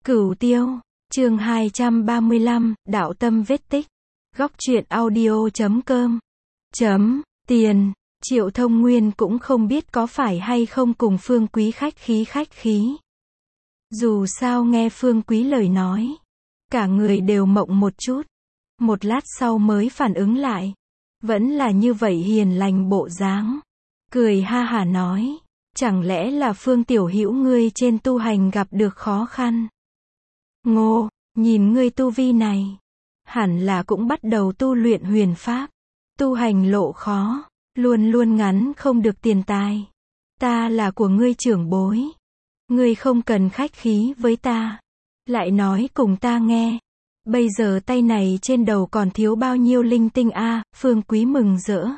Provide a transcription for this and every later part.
Cửu Tiêu, chương 235, đạo tâm vết tích. Góc truyện audio.com. Tiền, Triệu Thông Nguyên cũng không biết có phải hay không cùng Phương Quý khách khí. Dù sao nghe Phương Quý lời nói, cả người đều mộng một chút. Một lát sau mới phản ứng lại. Vẫn là như vậy hiền lành bộ dáng. Cười ha hả nói, chẳng lẽ là Phương tiểu hữu ngươi trên tu hành gặp được khó khăn? Ngô, nhìn ngươi tu vi này, hẳn là cũng bắt đầu tu luyện huyền pháp. Tu hành lộ khó, luôn luôn ngắn không được tiền tài. Ta là của ngươi trưởng bối. Ngươi không cần khách khí với ta. Lại nói cùng ta nghe. Bây giờ tay này trên đầu còn thiếu bao nhiêu linh tinh a? Phương Quý mừng rỡ.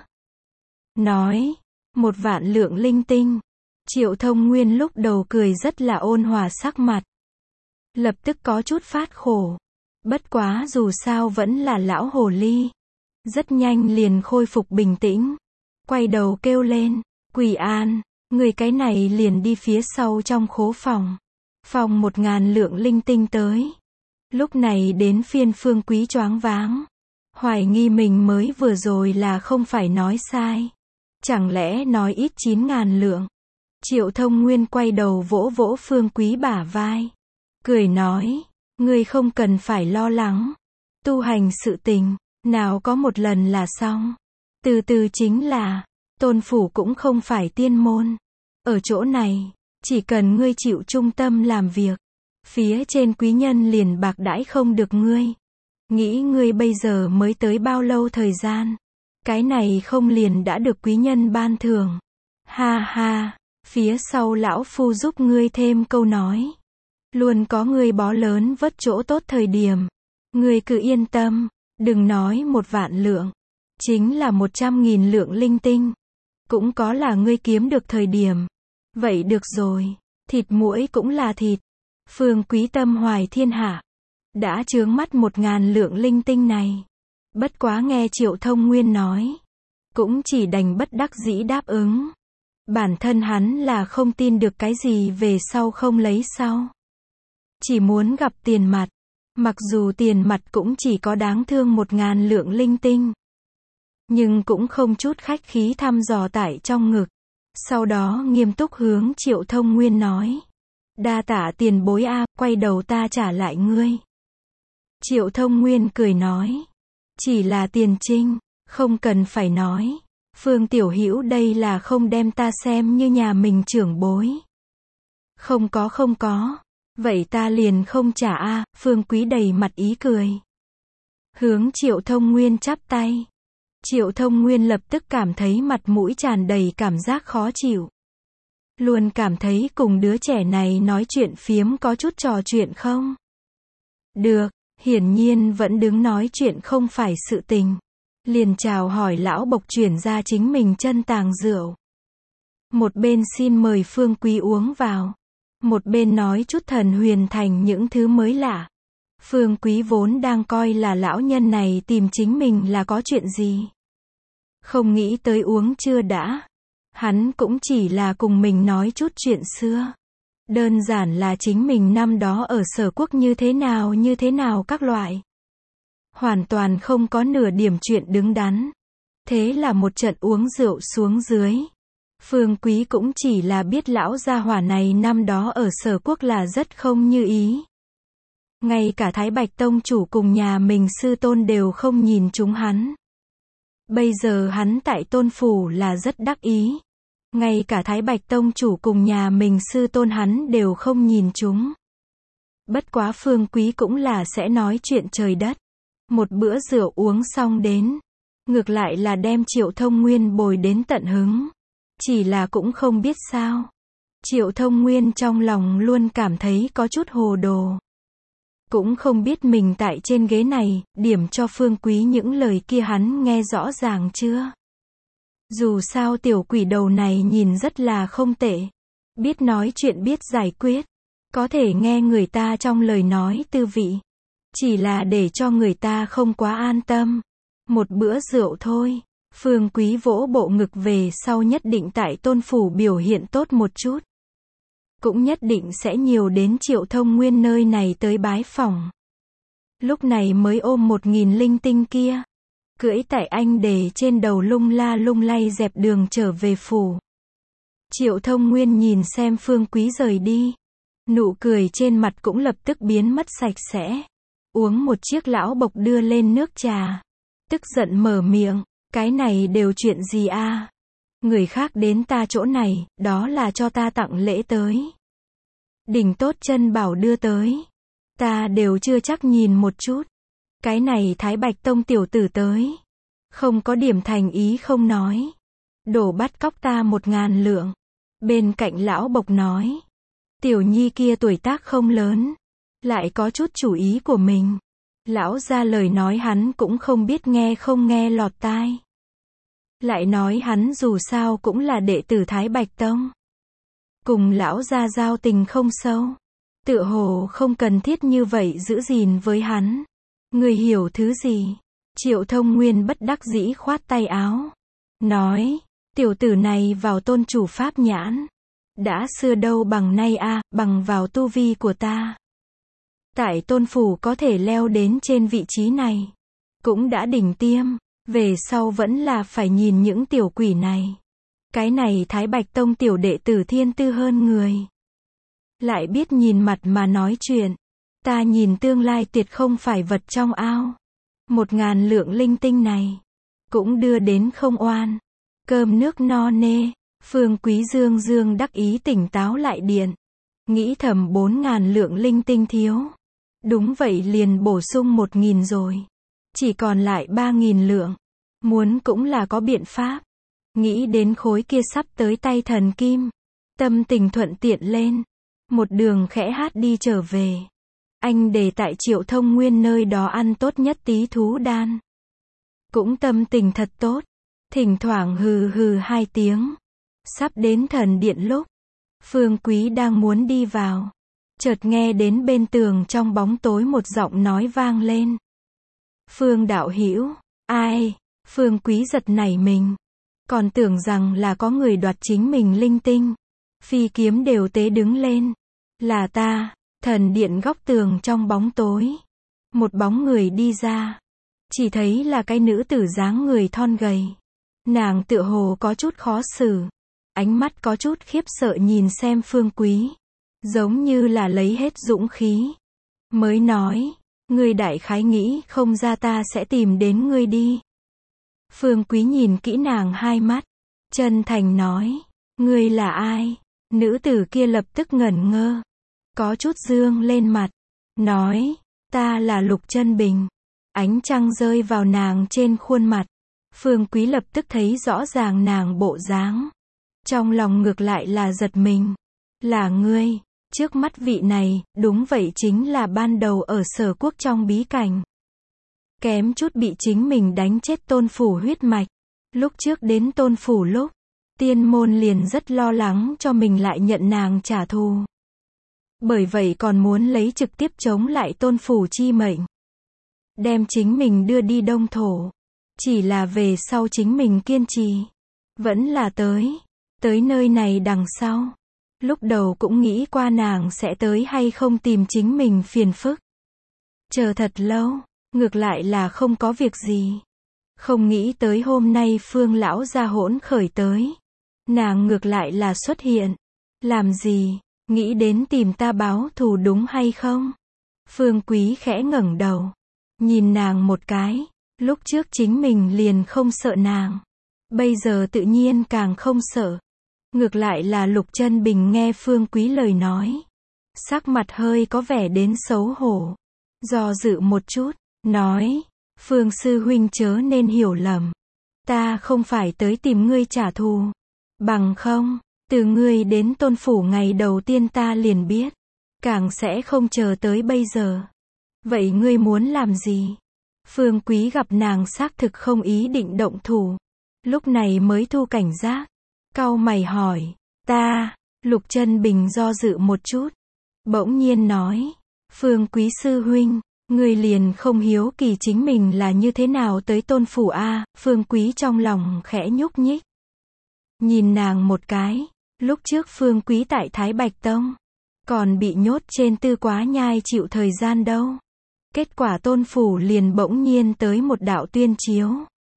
Nói, 1.000.000 lượng linh tinh. Triệu Thông Nguyên lúc đầu cười rất là ôn hòa sắc mặt. Lập tức có chút phát khổ. Bất quá dù sao vẫn là lão hồ ly. Rất nhanh liền khôi phục bình tĩnh. Quay đầu kêu lên, Quỳ An, người cái này liền đi phía sau trong khố phòng. Phòng 1.000 lượng linh tinh tới. Lúc này đến phiên Phương Quý choáng váng. Hoài nghi mình mới vừa rồi là không phải nói sai. Chẳng lẽ nói ít 9.000 lượng. Triệu Thông Nguyên quay đầu vỗ vỗ Phương Quý bả vai. Cười nói, ngươi không cần phải lo lắng. Tu hành sự tình, nào có một lần là xong. Từ từ chính là, Tôn Phủ cũng không phải tiên môn. Ở chỗ này, chỉ cần ngươi chịu trung tâm làm việc, phía trên quý nhân liền bạc đãi không được ngươi. Nghĩ ngươi bây giờ mới tới bao lâu thời gian. Cái này không liền đã được quý nhân ban thưởng. Ha ha, phía sau lão phu giúp ngươi thêm câu nói. Luôn có người bó lớn vất chỗ tốt thời điểm. Ngươi cứ yên tâm, đừng nói 1.000.000 lượng. Chính là 100.000 lượng linh tinh. Cũng có là ngươi kiếm được thời điểm. Vậy được rồi, thịt muỗi cũng là thịt. Phương Quý tâm hoài thiên hạ. Đã chướng mắt 1.000 lượng linh tinh này. Bất quá nghe Triệu Thông Nguyên nói. Cũng chỉ đành bất đắc dĩ đáp ứng. Bản thân hắn là không tin được cái gì về sau không lấy sau. Chỉ muốn gặp tiền mặt. Mặc dù tiền mặt cũng chỉ có đáng thương 1.000 lượng linh tinh. Nhưng cũng không chút khách khí thăm dò tải trong ngực. Sau đó nghiêm túc hướng Triệu Thông Nguyên nói. Đa tạ tiền bối a, quay đầu ta trả lại ngươi. Triệu Thông Nguyên cười nói. Chỉ là tiền trinh, không cần phải nói. Phương tiểu hữu đây là không đem ta xem như nhà mình trưởng bối. Không có. Vậy ta liền không trả a. Phương Quý đầy mặt ý cười. Hướng Triệu Thông Nguyên chắp tay. Triệu Thông Nguyên lập tức cảm thấy mặt mũi tràn đầy cảm giác khó chịu. Luôn cảm thấy cùng đứa trẻ này nói chuyện phiếm có chút trò chuyện không? Được, hiển nhiên vẫn đứng nói chuyện không phải sự tình. Liền chào hỏi lão bộc chuyển ra chính mình chân tàng rượu. Một bên xin mời Phương Quý uống vào. Một bên nói chút thần huyền thành những thứ mới lạ. Phương Quý vốn đang coi là lão nhân này tìm chính mình là có chuyện gì. Không nghĩ tới uống chưa đã. Hắn cũng chỉ là cùng mình nói chút chuyện xưa. Đơn giản là chính mình năm đó ở Sở Quốc như thế nào các loại. Hoàn toàn không có nửa điểm chuyện đứng đắn. Thế là một trận uống rượu xuống dưới. Phương Quý cũng chỉ là biết lão gia hỏa này năm đó ở Sở Quốc là rất không như ý. Ngay cả Thái Bạch Tông chủ cùng nhà mình sư tôn đều không nhìn chúng hắn. Bây giờ hắn tại Tôn Phủ là rất đắc ý. Ngay cả Thái Bạch Tông chủ cùng nhà mình sư tôn hắn đều không nhìn chúng. Bất quá Phương Quý cũng là sẽ nói chuyện trời đất. Một bữa rượu uống xong đến. Ngược lại là đem Triệu Thông Nguyên bồi đến tận hứng. Chỉ là cũng không biết sao. Triệu Thông Nguyên trong lòng luôn cảm thấy có chút hồ đồ. Cũng không biết mình tại trên ghế này, điểm cho Phương Quý những lời kia hắn nghe rõ ràng chưa. Dù sao tiểu quỷ đầu này nhìn rất là không tệ. Biết nói chuyện biết giải quyết. Có thể nghe người ta trong lời nói tư vị. Chỉ là để cho người ta không quá an tâm. Một bữa rượu thôi. Phương Quý vỗ bộ ngực về sau nhất định tại Tôn Phủ biểu hiện tốt một chút. cũng nhất định sẽ nhiều đến Triệu Thông Nguyên nơi này tới bái phỏng. Lúc này mới ôm 1000 linh tinh kia, cưỡi tại anh đề trên đầu lung la lung lay dẹp đường trở về phủ. Triệu Thông Nguyên nhìn xem Phương Quý rời đi, nụ cười trên mặt cũng lập tức biến mất sạch sẽ. Uống một chiếc lão bộc đưa lên nước trà, tức giận mở miệng, cái này đều chuyện gì a? Người khác đến ta chỗ này, đó là cho ta tặng lễ tới. Đỉnh tốt chân bảo đưa tới, ta đều chưa chắc nhìn một chút. Cái này Thái Bạch Tông tiểu tử tới, không có điểm thành ý không nói, đổ bắt cóc ta 1000 lượng. Bên cạnh lão bộc nói, tiểu nhi kia tuổi tác không lớn, lại có chút chủ ý của mình. Lão ra lời nói hắn cũng không biết nghe không nghe lọt tai. Lại nói hắn dù sao cũng là đệ tử Thái Bạch Tông, cùng lão gia giao tình không sâu, tựa hồ không cần thiết như vậy giữ gìn với hắn. Người hiểu thứ gì? Triệu Thông Nguyên bất đắc dĩ khoát tay áo, nói, tiểu tử này vào tôn chủ pháp nhãn, đã xưa đâu bằng nay a, bằng vào tu vi của ta. Tại tôn phủ có thể leo đến trên vị trí này, cũng đã đỉnh tiêm, về sau vẫn là phải nhìn những tiểu quỷ này. Cái này Thái Bạch Tông tiểu đệ tử thiên tư hơn người, lại biết nhìn mặt mà nói chuyện. Ta nhìn tương lai tuyệt không phải vật trong ao. 1000 lượng linh tinh này, cũng đưa đến không oan. Cơm nước no nê, Phương Quý dương dương đắc ý tỉnh táo lại điện. Nghĩ thầm 4000 lượng linh tinh thiếu. Đúng vậy liền bổ sung 1000 rồi. Chỉ còn lại 3000 lượng. Muốn cũng là có biện pháp. Nghĩ đến khối kia sắp tới tay thần kim, tâm tình thuận tiện lên. Một đường khẽ hát đi trở về. Anh để tại Triệu Thông Nguyên nơi đó ăn tốt nhất tí thú đan. Cũng tâm tình thật tốt. Thỉnh thoảng hừ hừ 2 tiếng. Sắp đến thần điện lúc, Phương Quý đang muốn đi vào, chợt nghe đến bên tường trong bóng tối một giọng nói vang lên. Phương đạo hữu, ai? Phương Quý giật nảy mình, còn tưởng rằng là có người đoạt chính mình linh tinh. Phi kiếm đều tế đứng lên. Là ta. Thần điện góc tường trong bóng tối, một bóng người đi ra, chỉ thấy là cái nữ tử dáng người thon gầy. Nàng tựa hồ có chút khó xử, ánh mắt có chút khiếp sợ nhìn xem Phương Quý, giống như là lấy hết dũng khí, mới nói, ngươi đại khái nghĩ không ra ta sẽ tìm đến ngươi đi. Phương Quý nhìn kỹ nàng 2 mắt, chân thành nói, ngươi là ai? Nữ tử kia lập tức ngẩn ngơ, có chút dương lên mặt, nói, ta là Lục Chân Bình. Ánh trăng rơi vào nàng trên khuôn mặt, Phương Quý lập tức thấy rõ ràng nàng bộ dáng, trong lòng ngược lại là giật mình. Là ngươi? Trước mắt vị này, đúng vậy chính là ban đầu ở Sở Quốc trong bí cảnh, kém chút bị chính mình đánh chết tôn phủ huyết mạch. Lúc trước đến tôn phủ lúc, tiên môn liền rất lo lắng cho mình lại nhận nàng trả thù. Bởi vậy còn muốn lấy trực tiếp chống lại tôn phủ chi mệnh, đem chính mình đưa đi Đông Thổ. Chỉ là về sau chính mình kiên trì, vẫn là tới nơi này đằng sau. Lúc đầu cũng nghĩ qua nàng sẽ tới hay không tìm chính mình phiền phức. Chờ thật lâu, ngược lại là không có việc gì. Không nghĩ tới hôm nay Phương lão gia hỗn khởi tới, nàng ngược lại là xuất hiện. Làm gì? Nghĩ đến tìm ta báo thù đúng hay không? Phương Quý khẽ ngẩng đầu, nhìn nàng một cái. Lúc trước chính mình liền không sợ nàng, bây giờ tự nhiên càng không sợ. Ngược lại là Lục Chân Bình nghe Phương Quý lời nói, sắc mặt hơi có vẻ đến xấu hổ, do dự một chút, nói, Phương sư huynh chớ nên hiểu lầm, ta không phải tới tìm ngươi trả thù, bằng không, từ ngươi đến tôn phủ ngày đầu tiên ta liền biết, càng sẽ không chờ tới bây giờ. Vậy ngươi muốn làm gì? Phương Quý gặp nàng xác thực không ý định động thủ, lúc này mới thu cảnh giác, cau mày hỏi, ta. Lục Chân Bình do dự một chút, bỗng nhiên nói, Phương Quý sư huynh, ngươi liền không hiếu kỳ chính mình là như thế nào tới tôn phủ a? Phương Quý trong lòng khẽ nhúc nhích, nhìn nàng một cái, Lúc trước Phương Quý tại Thái Bạch Tông, còn bị nhốt trên Tư Quá Nhai chịu thời gian đâu. Kết quả Tôn Phủ liền bỗng nhiên tới một đạo tuyên chiếu,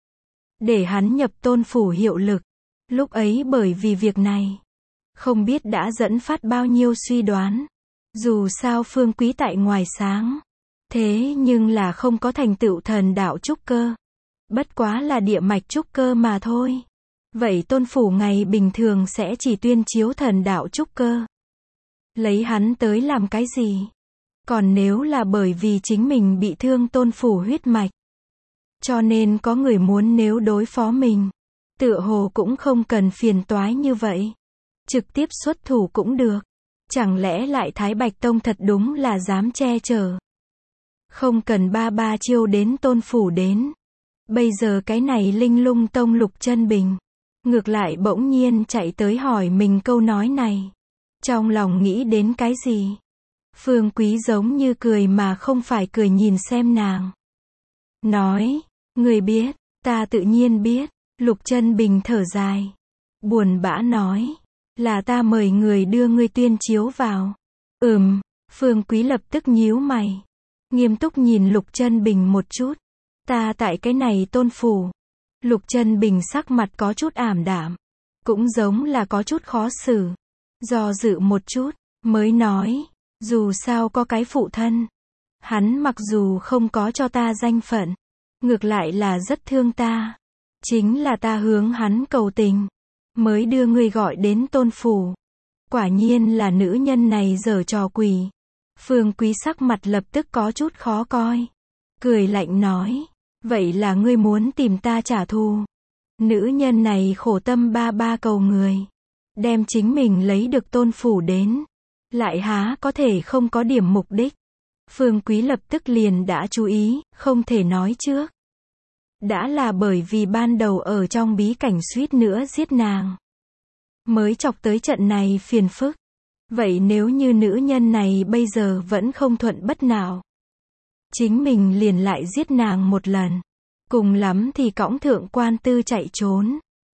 để hắn nhập Tôn Phủ hiệu lực. Lúc ấy bởi vì việc này, không biết đã dẫn phát bao nhiêu suy đoán. Dù sao Phương Quý tại ngoài sáng, thế nhưng là không có thành tựu thần đạo trúc cơ. Bất quá là địa mạch trúc cơ mà thôi. Vậy Tôn Phủ ngày bình thường sẽ chỉ tuyên chiếu thần đạo trúc cơ. Lấy hắn tới làm cái gì? Còn nếu là bởi vì chính mình bị thương Tôn Phủ huyết mạch, cho nên có người muốn nếu đối phó mình, tựa hồ cũng không cần phiền toái như vậy. Trực tiếp xuất thủ cũng được. Chẳng lẽ lại Thái Bạch Tông thật đúng là dám che chở. Không cần ba chiêu đến Tôn Phủ đến. Bây giờ cái này Linh Lung Tông Lục Chân Bình, ngược lại bỗng nhiên chạy tới hỏi mình câu nói này. Trong lòng nghĩ đến cái gì? Phương Quý giống như cười mà không phải cười nhìn xem nàng. Nói, người biết, ta tự nhiên biết. Lục Chân Bình thở dài, buồn bã nói, là ta mời người đưa ngươi tuyên chiếu vào. Phương Quý lập tức nhíu mày, nghiêm túc nhìn Lục Chân Bình một chút. Ta tại cái này Tôn Phủ. Lục Chân Bình sắc mặt có chút ảm đạm, cũng giống là có chút khó xử. Do dự một chút, mới nói, dù sao có cái phụ thân. Hắn mặc dù không có cho ta danh phận, ngược lại là rất thương ta. Chính là ta hướng hắn cầu tình, mới đưa ngươi gọi đến Tôn Phủ. Quả nhiên là nữ nhân này giở trò quỷ. Phương Quý sắc mặt lập tức có chút khó coi. Cười lạnh nói, vậy là ngươi muốn tìm ta trả thù. Nữ nhân này khổ tâm ba cầu người, đem chính mình lấy được Tôn Phủ đến, lại há có thể không có điểm mục đích. Phương Quý lập tức liền đã chú ý, không thể nói trước. Đã là bởi vì ban đầu ở trong bí cảnh suýt nữa giết nàng, mới chọc tới trận này phiền phức. Vậy nếu như nữ nhân này bây giờ vẫn không thuận bất nào, chính mình liền lại giết nàng một lần. Cùng lắm thì cõng thượng quan tư chạy trốn.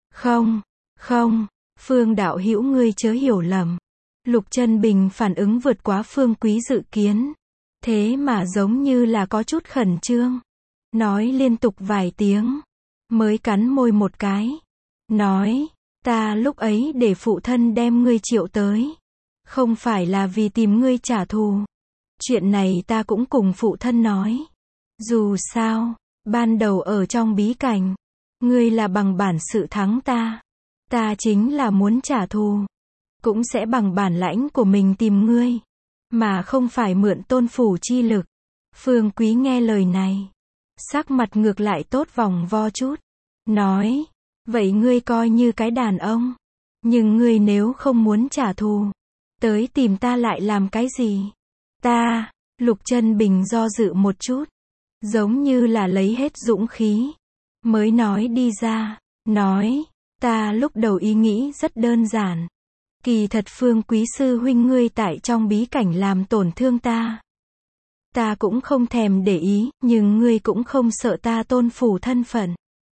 Không, Phương đạo hữu ngươi chớ hiểu lầm. Lục Chân Bình phản ứng vượt quá Phương Quý dự kiến. Thế mà giống như là có chút khẩn trương. Nói liên tục vài tiếng, mới cắn môi một cái. Nói, ta lúc ấy để phụ thân đem ngươi triệu tới, không phải là vì tìm ngươi trả thù. Chuyện này ta cũng cùng phụ thân nói. Dù sao, ban đầu ở trong bí cảnh, ngươi là bằng bản sự thắng ta. Ta chính là muốn trả thù, cũng sẽ bằng bản lãnh của mình tìm ngươi, mà không phải mượn Tôn Phủ chi lực. Phương Quý nghe lời này, sắc mặt ngược lại tốt vòng vo chút. Nói, vậy ngươi coi như cái đàn ông. Nhưng ngươi nếu không muốn trả thù, tới tìm ta lại làm cái gì? Ta, Lục Chân Bình do dự một chút, giống như là lấy hết dũng khí, mới nói đi ra. Nói, ta lúc đầu ý nghĩ rất đơn giản. Kỳ thật Phương Quý sư huynh ngươi tại trong bí cảnh làm tổn thương ta, ta cũng không thèm để ý, nhưng ngươi cũng không sợ ta Tôn Phủ thân phận,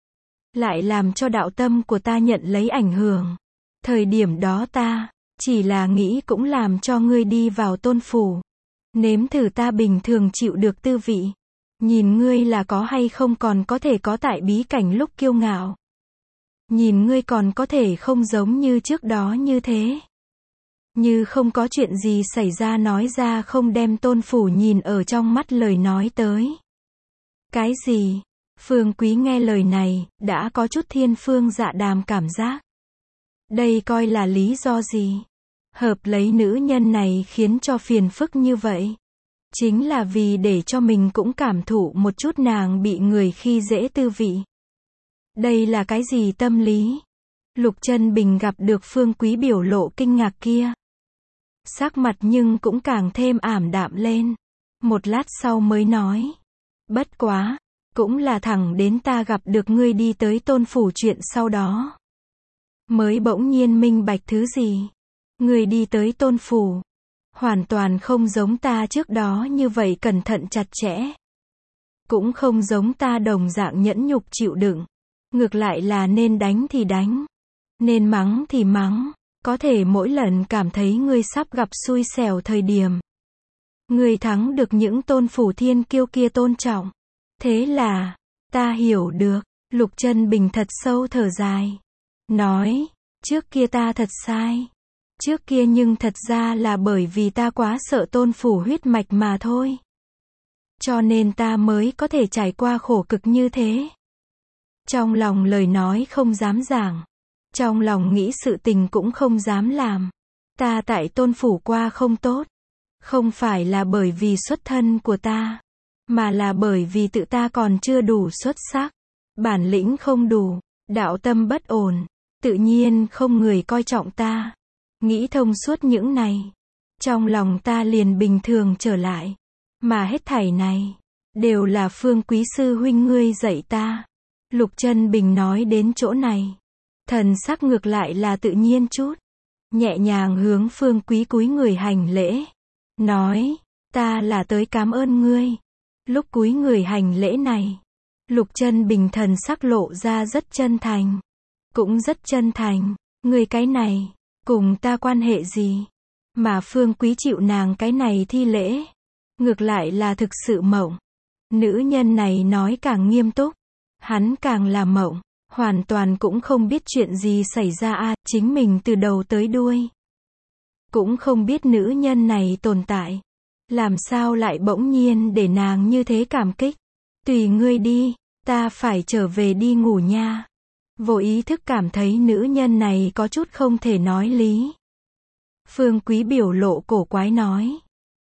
lại làm cho đạo tâm của ta nhận lấy ảnh hưởng. Thời điểm đó ta chỉ là nghĩ cũng làm cho ngươi đi vào Tôn Phủ, nếm thử ta bình thường chịu được tư vị, nhìn ngươi là có hay không còn có thể có tại bí cảnh lúc kiêu ngạo, nhìn ngươi còn có thể không giống như trước đó như thế, như không có chuyện gì xảy ra nói ra không đem Tôn Phủ nhìn ở trong mắt lời nói tới. Cái gì? Phương Quý nghe lời này, đã có chút thiên phương dạ đàm cảm giác. Đây coi là lý do gì? Hợp lấy nữ nhân này khiến cho phiền phức như vậy. Chính là vì để cho mình cũng cảm thụ một chút nàng bị người khi dễ tư vị. Đây là cái gì tâm lý? Lục Chân Bình gặp được Phương Quý biểu lộ kinh ngạc kia, sắc mặt nhưng cũng càng thêm ảm đạm lên. Một lát sau mới nói, bất quá, cũng là thẳng đến ta gặp được ngươi đi tới Tôn Phủ chuyện sau đó, mới bỗng nhiên minh bạch thứ gì. Ngươi đi tới Tôn Phủ, hoàn toàn không giống ta trước đó như vậy cẩn thận chặt chẽ, cũng không giống ta đồng dạng nhẫn nhục chịu đựng, ngược lại là nên đánh thì đánh, nên mắng thì mắng, Có thể mỗi lần cảm thấy ngươi sắp gặp xui xẻo thời điểm, ngươi thắng được những tôn phủ thiên kiêu kia tôn trọng. Thế là, ta hiểu được. Lục Chân Bình thật sâu thở dài. Nói, trước kia ta thật sai. Trước kia nhưng thật ra là bởi vì ta quá sợ tôn phủ huyết mạch mà thôi. Cho nên ta mới có thể trải qua khổ cực như thế. Trong lòng lời nói không dám giảng. Trong lòng nghĩ sự tình cũng không dám làm. Ta tại tôn phủ qua không tốt. Không phải là bởi vì xuất thân của ta, mà là bởi vì tự ta còn chưa đủ xuất sắc. Bản lĩnh không đủ, đạo tâm bất ổn, tự nhiên không người coi trọng ta. Nghĩ thông suốt những này, trong lòng ta liền bình thường trở lại. Mà hết thảy này, đều là Phương Quý sư huynh ngươi dạy ta. Lục Chân Bình nói đến chỗ này, thần sắc ngược lại là tự nhiên chút. Nhẹ nhàng hướng Phương Quý cúi người hành lễ. Nói, ta là tới cảm ơn ngươi. Lúc cúi người hành lễ này, Lục Chân Bình thần sắc lộ ra rất chân thành. Cũng rất chân thành, ngươi cái này, cùng ta quan hệ gì? Mà Phương Quý chịu nàng cái này thi lễ. Ngược lại là thực sự mộng. Nữ nhân này nói càng nghiêm túc, hắn càng là mộng. Hoàn toàn cũng không biết chuyện gì xảy ra chính mình từ đầu tới đuôi. Cũng không biết nữ nhân này tồn tại. Làm sao lại bỗng nhiên để nàng như thế cảm kích. Tùy ngươi đi, ta phải trở về đi ngủ nha. Vô ý thức cảm thấy nữ nhân này có chút không thể nói lý. Phương Quý biểu lộ cổ quái nói.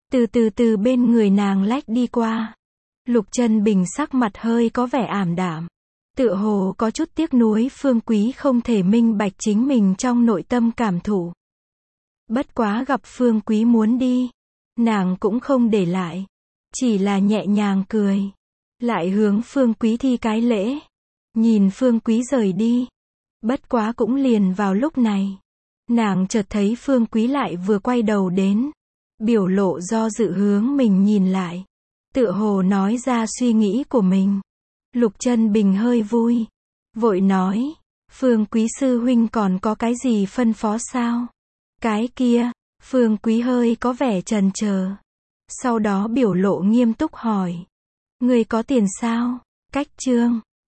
Từ bên người nàng lách đi qua. Lục Chân Bình sắc mặt hơi có vẻ ảm đạm. Tựa hồ có chút tiếc nuối Phương Quý không thể minh bạch chính mình trong nội tâm cảm thụ. Bất quá gặp Phương Quý muốn đi, nàng cũng không để lại. Chỉ là nhẹ nhàng cười. Lại hướng Phương Quý thi cái lễ. Nhìn Phương Quý rời đi. Bất quá cũng liền vào lúc này, nàng chợt thấy Phương Quý lại vừa quay đầu đến. Biểu lộ do dự hướng mình nhìn lại. Tựa hồ nói ra suy nghĩ của mình. Lục Chân Bình hơi vui. Vội nói, Phương Quý sư huynh còn có cái gì phân phó sao? Cái kia, Phương Quý hơi có vẻ chần chờ. Sau đó biểu lộ nghiêm túc hỏi. Ngươi có tiền sao? Cách chương